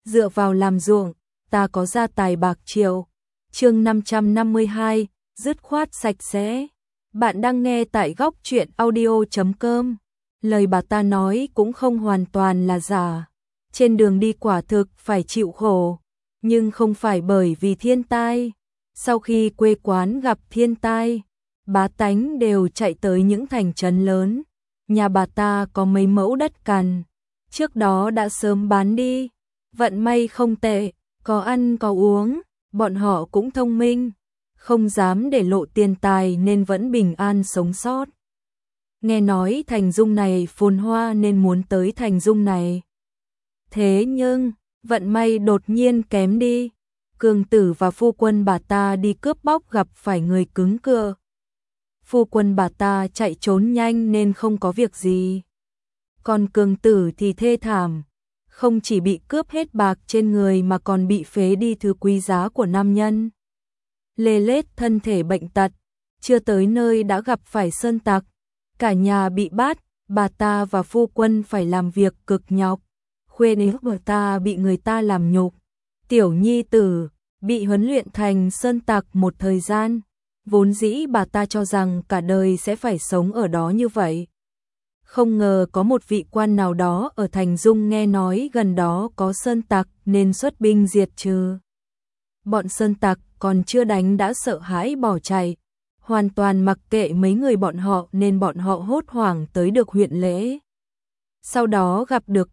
dựa vào làm ruộng, ta có gia tài bạc triệu. Chương 552, dứt khoát sạch sẽ. Bạn đang nghe tại góc truyện audio.com. Lời bà ta nói cũng không hoàn toàn là giả. Trên đường đi quả thực phải chịu khổ, nhưng không phải bởi vì thiên tai. Sau khi quê quán gặp thiên tai, bá tánh đều chạy tới những thành trấn lớn. Nhà bà ta có mấy mẫu đất cằn, trước đó đã sớm bán đi. Vận may không tệ, có ăn có uống, bọn họ cũng thông minh, không dám để lộ tiền tài nên vẫn bình an sống sót. Nghe nói thành Dung này phồn hoa nên muốn tới thành Dung này. Thế nhưng, vận may đột nhiên kém đi. Cường tử và phu quân bà ta đi cướp bóc gặp phải người cứng cựa. Phu quân bà ta chạy trốn nhanh nên không có việc gì. Còn cường tử thì thê thảm, không chỉ bị cướp hết bạc trên người mà còn bị phế đi thứ quý giá của nam nhân. Lê lết thân thể bệnh tật, chưa tới nơi đã gặp phải sơn tặc. Cả nhà bị bắt, bà ta và phu quân phải làm việc cực nhọc. Khuê nữ bà ta bị người ta làm nhục. Tiểu nhi tử bị huấn luyện thành sơn tặc một thời gian. Vốn dĩ bà ta cho rằng cả đời sẽ phải sống ở đó như vậy. Không ngờ có một vị quan nào đó ở thành Dung nghe nói gần đó có sơn tặc nên xuất binh diệt trừ. Bọn sơn tặc còn chưa đánh đã sợ hãi bỏ chạy, hoàn toàn mặc kệ mấy người bọn họ nên bọn họ hốt hoảng tới được huyện lễ. Sau đó gặp được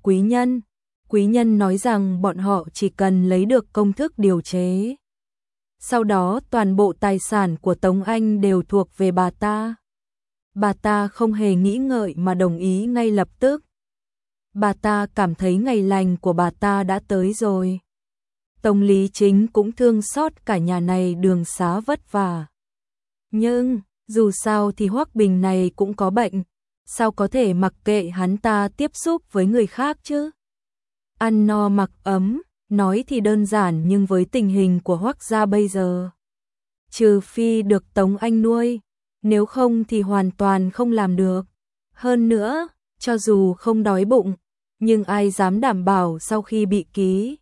quý nhân nói rằng bọn họ chỉ cần lấy được công thức điều chế. Sau đó toàn bộ tài sản của Tống Anh đều thuộc về bà ta. Bà ta không hề nghĩ ngợi mà đồng ý ngay lập tức. Bà ta cảm thấy ngày lành của bà ta đã tới rồi. Tống Lý Chính cũng thương xót cả nhà này đường xá vất vả. Nhưng, dù sao thì Hoắc Bình này cũng có bệnh, sao có thể mặc kệ hắn ta tiếp xúc với người khác chứ? Ăn no mặc ấm, nói thì đơn giản nhưng với tình hình của Hoắc gia bây giờ, trừ phi được Tống Anh nuôi, nếu không thì hoàn toàn không làm được. Hơn nữa, cho dù không đói bụng, nhưng ai dám đảm bảo sau khi bị ký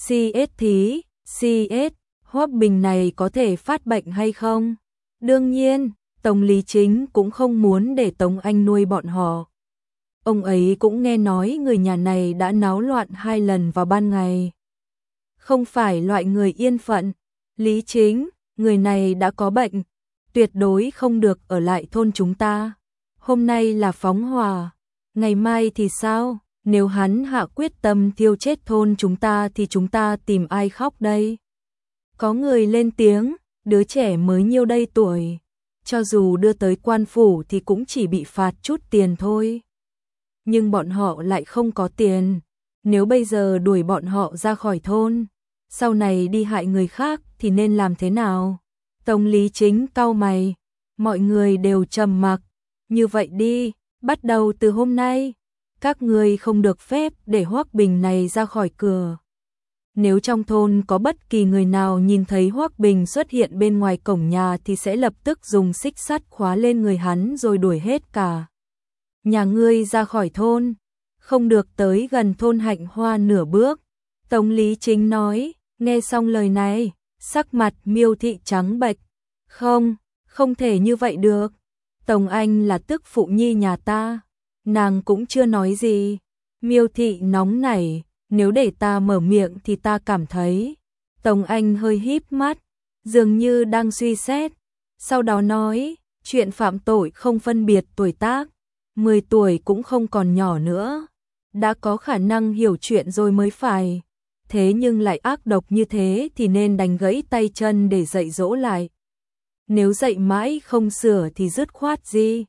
CS Hoắc Bình này có thể phát bệnh hay không? Đương nhiên, Tống Lý Chính cũng không muốn để Tống Anh nuôi bọn họ. Ông ấy cũng nghe nói người nhà này đã náo loạn 2 lần vào ban ngày. Không phải loại người yên phận. Lý Chính, người này đã có bệnh, tuyệt đối không được ở lại thôn chúng ta. Hôm nay là phóng hỏa, ngày mai thì sao? Nếu hắn hạ quyết tâm thiêu chết thôn chúng ta thì chúng ta tìm ai khóc đây? Có người lên tiếng, đứa trẻ mới nhiêu đây tuổi, cho dù đưa tới quan phủ thì cũng chỉ bị phạt chút tiền thôi. Nhưng bọn họ lại không có tiền, nếu bây giờ đuổi bọn họ ra khỏi thôn, sau này đi hại người khác thì nên làm thế nào? Tống Lý Chính cau mày, mọi người đều trầm mặc. Như vậy đi, bắt đầu từ hôm nay, các ngươi không được phép để Hoắc Bình này ra khỏi cửa. Nếu trong thôn có bất kỳ người nào nhìn thấy Hoắc Bình xuất hiện bên ngoài cổng nhà thì sẽ lập tức dùng xích sắt khóa lên người hắn rồi đuổi hết cả nhà ngươi ra khỏi thôn, không được tới gần thôn Hạnh Hoa nửa bước. Tống Lý Chính nói. Nghe xong lời này, sắc mặt Miêu Thị trắng bệch. Không thể như vậy được. Tống Anh là tức phụ nhi nhà ta, nàng cũng chưa nói gì. Miêu Thị nóng nảy, nếu để ta mở miệng thì ta cảm thấy. Tống Anh hơi híp mắt, dường như đang suy xét. Sau đó nói, chuyện phạm tội không phân biệt tuổi tác, 10 tuổi cũng không còn nhỏ nữa. Đã có khả năng hiểu chuyện rồi mới phải. Thế nhưng lại ác độc như thế thì nên đánh gãy tay chân để dạy dỗ lại. Nếu dạy mãi không sửa thì dứt khoát gì?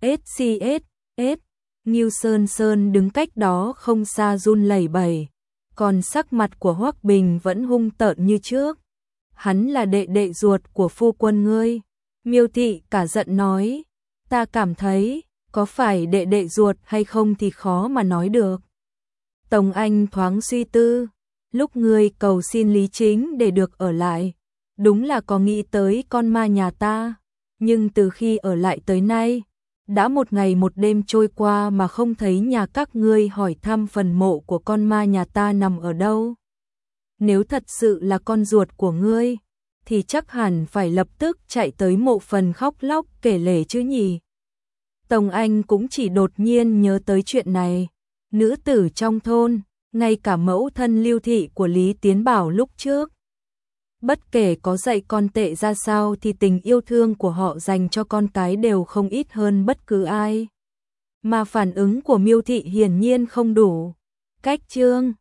SCS. Ngưu Sơn Sơn đứng cách đó không xa run lẩy bẩy, còn sắc mặt của Hoắc Bình vẫn hung tợn như trước. Hắn là đệ đệ ruột của phu quân ngươi. Miêu Thị cả giận nói, ta cảm thấy, có phải đệ đệ ruột hay không thì khó mà nói được. Tống Anh thoáng suy tư, lúc ngươi cầu xin Lý Chính để được ở lại, đúng là có nghĩ tới con ma nhà ta, nhưng từ khi ở lại tới nay, đã một ngày một đêm trôi qua mà không thấy nhà các ngươi hỏi thăm phần mộ của con ma nhà ta nằm ở đâu. nếu thật sự là con ruột của ngươi, thì chắc hẳn phải lập tức chạy tới mộ phần khóc lóc kể lể chứ nhỉ. Tông Anh cũng chỉ đột nhiên nhớ tới chuyện này. Nữ tử trong thôn, ngay cả mẫu thân Lưu Thị của Lý Tiến Bảo lúc trước. Bất kể có dạy con tệ ra sao thì tình yêu thương của họ dành cho con cái đều không ít hơn bất cứ ai. Mà phản ứng của Miêu Thị hiển nhiên không đủ. Cách chương